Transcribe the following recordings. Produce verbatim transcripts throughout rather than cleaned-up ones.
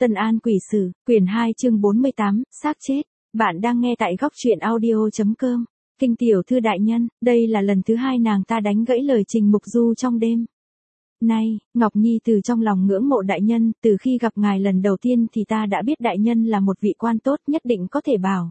Tân An Quỷ Sử, quyển hai chương bốn mươi tám, xác chết. Bạn đang nghe tại góc truyện audio.com. Kinh tiểu thư đại nhân, đây là lần thứ hai nàng ta đánh gãy lời Trình Mục Du trong đêm. Này, Ngọc Nhi từ trong lòng ngưỡng mộ đại nhân, từ khi gặp ngài lần đầu tiên thì ta đã biết đại nhân là một vị quan tốt, nhất định có thể bảo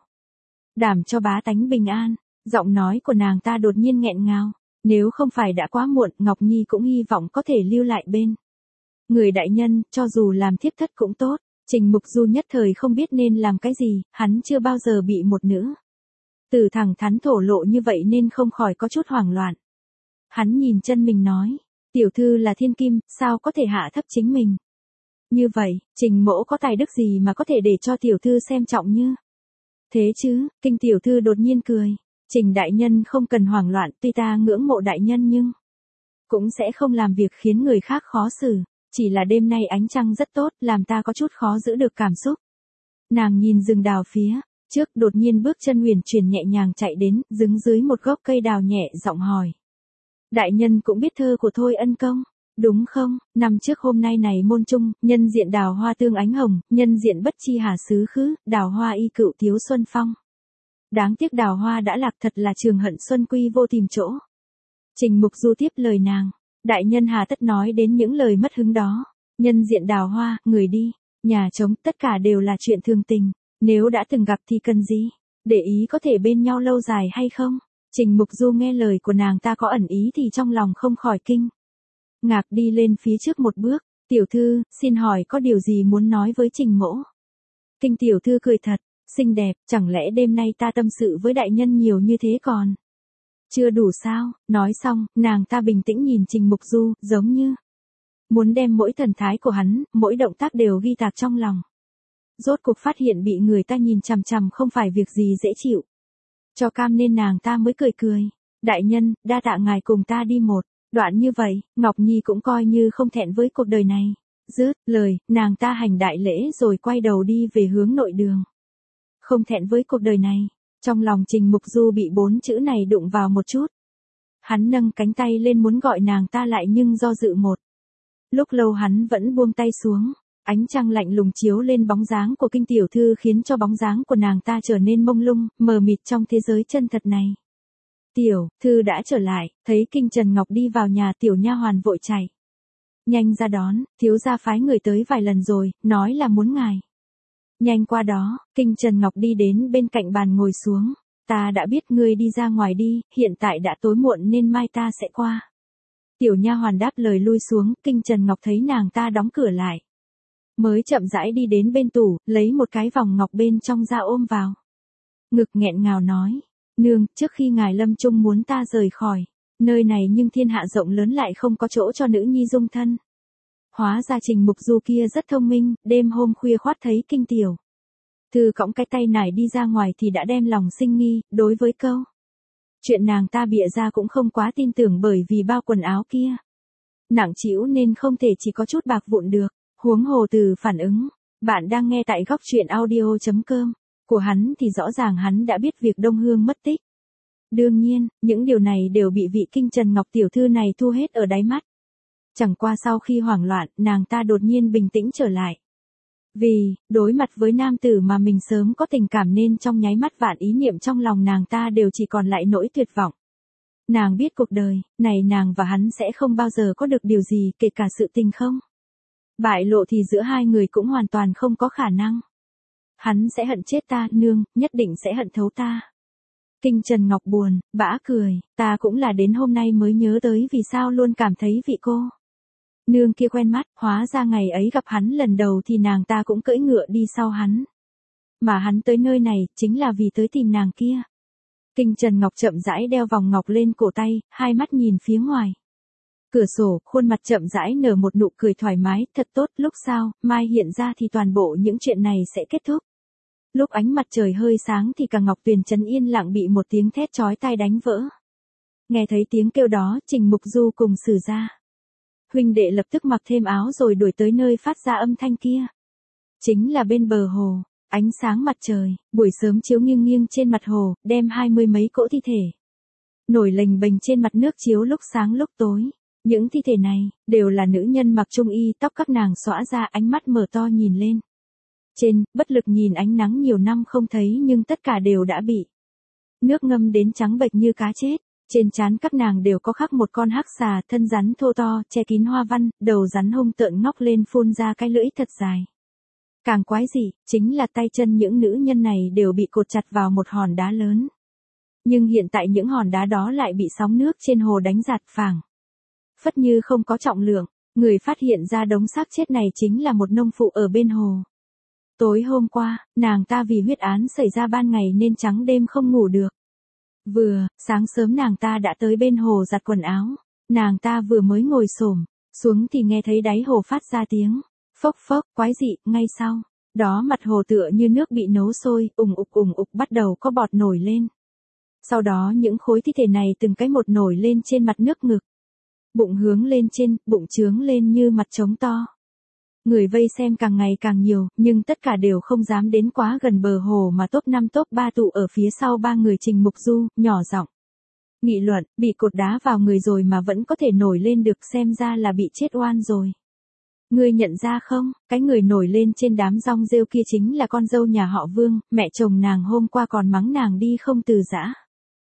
đảm cho bá tánh bình an. Giọng nói của nàng ta đột nhiên nghẹn ngào. Nếu không phải đã quá muộn, Ngọc Nhi cũng hy vọng có thể lưu lại bên người đại nhân, cho dù làm thiếp thất cũng tốt. Trình Mục Du nhất thời không biết nên làm cái gì, hắn chưa bao giờ bị một nữ tử thẳng thắn thổ lộ như vậy nên không khỏi có chút hoảng loạn. Hắn nhìn chân mình nói, tiểu thư là thiên kim, sao có thể hạ thấp chính mình? Như vậy, Trình mỗ có tài đức gì mà có thể để cho tiểu thư xem trọng như thế chứ? Kinh tiểu thư đột nhiên cười. Trình đại nhân không cần hoảng loạn, tuy ta ngưỡng mộ đại nhân nhưng cũng sẽ không làm việc khiến người khác khó xử. Chỉ là đêm nay ánh trăng rất tốt, làm ta có chút khó giữ được cảm xúc. Nàng nhìn rừng đào phía trước, đột nhiên bước chân huyền chuyển nhẹ nhàng chạy đến, đứng dưới một gốc cây đào nhẹ giọng hỏi. Đại nhân cũng biết thơ của Thôi Ân Công, đúng không? Năm trước hôm nay này môn trung, nhân diện đào hoa tương ánh hồng, nhân diện bất chi hà xứ khứ, đào hoa y cựu thiếu xuân phong. Đáng tiếc đào hoa đã lạc, thật là trường hận xuân quy vô tìm chỗ. Trình Mục Du tiếp lời nàng. Đại nhân hà tất nói đến những lời mất hứng đó. Nhân diện đào hoa, người đi, nhà trống, tất cả đều là chuyện thường tình. Nếu đã từng gặp thì cần gì? Để ý có thể bên nhau lâu dài hay không? Trình Mục Du nghe lời của nàng ta có ẩn ý thì trong lòng không khỏi kinh ngạc, đi lên phía trước một bước. Tiểu thư, xin hỏi có điều gì muốn nói với Trình mỗ? Kinh tiểu thư cười thật, xinh đẹp, chẳng lẽ đêm nay ta tâm sự với đại nhân nhiều như thế còn chưa đủ sao? Nói xong, nàng ta bình tĩnh nhìn Trình Mục Du, giống như muốn đem mỗi thần thái của hắn, mỗi động tác đều ghi tạc trong lòng. Rốt cuộc phát hiện bị người ta nhìn chằm chằm không phải việc gì dễ chịu cho cam nên nàng ta mới cười cười. Đại nhân, đa tạ ngài cùng ta đi một đoạn như vậy, Ngọc Nhi cũng coi như không thẹn với cuộc đời này. Dứt lời, nàng ta hành đại lễ rồi quay đầu đi về hướng nội đường. Không thẹn với cuộc đời này. Trong lòng Trình Mục Du bị bốn chữ này đụng vào một chút. Hắn nâng cánh tay lên muốn gọi nàng ta lại nhưng do dự một lúc lâu hắn vẫn buông tay xuống. Ánh trăng lạnh lùng chiếu lên bóng dáng của kinh tiểu thư khiến cho bóng dáng của nàng ta trở nên mông lung, mờ mịt trong thế giới chân thật này. Tiểu thư đã trở lại, thấy Kinh Trần Ngọc đi vào nhà, tiểu nha hoàn vội chạy nhanh ra đón. Thiếu gia phái người tới vài lần rồi, nói là muốn ngài nhanh qua đó. Kinh Trần Ngọc đi đến bên cạnh bàn ngồi xuống. Ta đã biết ngươi đi ra ngoài đi, hiện tại đã tối muộn nên mai ta sẽ qua. Tiểu nha hoàn đáp lời lui xuống. Kinh Trần Ngọc thấy nàng ta đóng cửa lại, mới chậm rãi đi đến bên tủ, lấy một cái vòng ngọc bên trong ra ôm vào ngực, nghẹn ngào nói. Nương, trước khi ngài lâm chung muốn ta rời khỏi nơi này nhưng thiên hạ rộng lớn lại không có chỗ cho nữ nhi dung thân. Hóa ra Trình Mục Du kia rất thông minh, đêm hôm khuya khoắt thấy kinh tiểu thư cõng cái tay nải đi ra ngoài thì đã đem lòng sinh nghi, đối với câu chuyện nàng ta bịa ra cũng không quá tin tưởng, bởi vì bao quần áo kia nặng trĩu nên không thể chỉ có chút bạc vụn được. Huống hồ từ phản ứng bạn đang nghe tại góc truyện audio.com của hắn thì rõ ràng hắn đã biết việc Đông Hương mất tích. Đương nhiên, những điều này đều bị vị Kinh Trần Ngọc tiểu thư này thu hết ở đáy mắt. Chẳng qua sau khi hoảng loạn, nàng ta đột nhiên bình tĩnh trở lại. Vì, đối mặt với nam tử mà mình sớm có tình cảm nên trong nháy mắt vạn ý niệm trong lòng nàng ta đều chỉ còn lại nỗi tuyệt vọng. Nàng biết cuộc đời này nàng và hắn sẽ không bao giờ có được điều gì, kể cả sự tình không bại lộ thì giữa hai người cũng hoàn toàn không có khả năng. Hắn sẽ hận chết ta, nương, nhất định sẽ hận thấu ta. Kinh Trần Ngọc buồn bã cười, ta cũng là đến hôm nay mới nhớ tới vì sao luôn cảm thấy vị cô nương kia quen mắt. Hóa ra ngày ấy gặp hắn lần đầu thì nàng ta cũng cưỡi ngựa đi sau hắn, mà hắn tới nơi này chính là vì tới tìm nàng kia. Kinh Trần Ngọc chậm rãi đeo vòng ngọc lên cổ tay, hai mắt nhìn phía ngoài cửa sổ, khuôn mặt chậm rãi nở một nụ cười thoải mái. Thật tốt, lúc sau mai hiện ra thì toàn bộ những chuyện này sẽ kết thúc. Lúc ánh mặt trời hơi sáng thì cả Ngọc Tuyền trấn yên lặng bị một tiếng thét chói tai đánh vỡ. Nghe thấy tiếng kêu đó, Trình Mục Du cùng Sử gia huynh đệ lập tức mặc thêm áo rồi đuổi tới nơi phát ra âm thanh kia. Chính là bên bờ hồ. Ánh sáng mặt trời buổi sớm chiếu nghiêng nghiêng trên mặt hồ, đem hai mươi mấy cỗ thi thể nổi lềnh bềnh trên mặt nước chiếu lúc sáng lúc tối. Những thi thể này đều là nữ nhân mặc trung y, tóc các nàng xõa ra, ánh mắt mở to nhìn lên Trên, bất lực nhìn ánh nắng nhiều năm không thấy nhưng tất cả đều đã bị nước ngâm đến trắng bệch như cá chết. Trên trán các nàng đều có khắc một con hắc xà, thân rắn thô to, che kín hoa văn, đầu rắn hung tợn ngóc lên phun ra cái lưỡi thật dài. Càng quái dị, chính là tay chân những nữ nhân này đều bị cột chặt vào một hòn đá lớn. Nhưng hiện tại những hòn đá đó lại bị sóng nước trên hồ đánh giạt phảng phất như không có trọng lượng. Người phát hiện ra đống xác chết này chính là một nông phụ ở bên hồ. Tối hôm qua, nàng ta vì huyết án xảy ra ban ngày nên trắng đêm không ngủ được. Vừa, sáng sớm nàng ta đã tới bên hồ giặt quần áo. Nàng ta vừa mới ngồi xổm xuống thì nghe thấy đáy hồ phát ra tiếng phốc phốc quái dị. Ngay sau đó mặt hồ tựa như nước bị nấu sôi, ùng ục ùng ục bắt đầu có bọt nổi lên. Sau đó những khối thi thể này từng cái một nổi lên trên mặt nước, ngực bụng hướng lên trên, bụng trướng lên như mặt trống to. Người vây xem càng ngày càng nhiều, nhưng tất cả đều không dám đến quá gần bờ hồ mà top năm top ba tụ ở phía sau ba người Trình Mục Du, nhỏ giọng nghị luận, bị cột đá vào người rồi mà vẫn có thể nổi lên được, xem ra là bị chết oan rồi. Ngươi nhận ra không, cái người nổi lên trên đám rong rêu kia chính là con dâu nhà họ Vương, mẹ chồng nàng hôm qua còn mắng nàng đi không từ giã.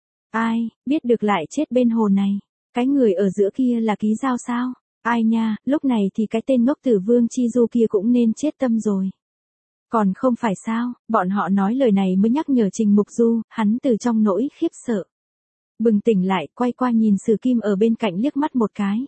Ai, biết được lại chết bên hồ này. Cái người ở giữa kia là Ký Giao sao? Ai nha, lúc này thì cái tên ngốc tử Vương Chi Du kia cũng nên chết tâm rồi. Còn không phải sao, bọn họ nói lời này mới nhắc nhở Trình Mục Du, hắn từ trong nỗi khiếp sợ bừng tỉnh lại, quay qua nhìn Sử Kim ở bên cạnh liếc mắt một cái.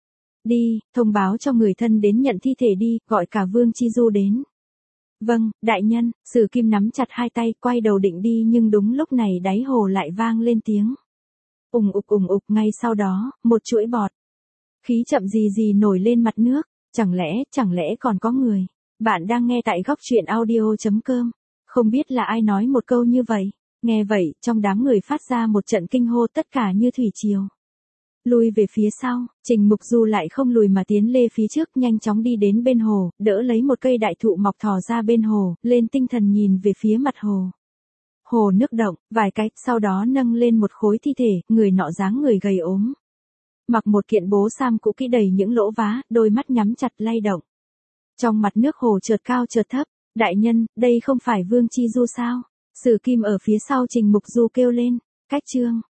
Đi, thông báo cho người thân đến nhận thi thể đi, gọi cả Vương Chi Du đến. Vâng, đại nhân. Sử Kim nắm chặt hai tay, quay đầu định đi nhưng đúng lúc này đáy hồ lại vang lên tiếng ùng ục ùng ục. Ngay sau đó, một chuỗi bọt khí chậm gì gì nổi lên mặt nước. Chẳng lẽ, chẳng lẽ còn có người? Bạn đang nghe tại góc truyện audio.com. Không biết là ai nói một câu như vậy. Nghe vậy, trong đám người phát ra một trận kinh hô, tất cả như thủy triều lùi về phía sau. Trình Mục Du lại không lùi mà tiến lê phía trước, nhanh chóng đi đến bên hồ, đỡ lấy một cây đại thụ mọc thò ra bên hồ, lên tinh thần nhìn về phía mặt hồ. Hồ nước động, vài cái, sau đó nâng lên một khối thi thể, người nọ dáng người gầy ốm. Mặc một kiện bố sam cũ kỹ đầy những lỗ vá, đôi mắt nhắm chặt lay động. Trong mặt nước hồ chợt cao chợt thấp. Đại nhân, đây không phải Vương Chi Du sao? Sử Kim ở phía sau Trình Mục Du kêu lên. Cách chương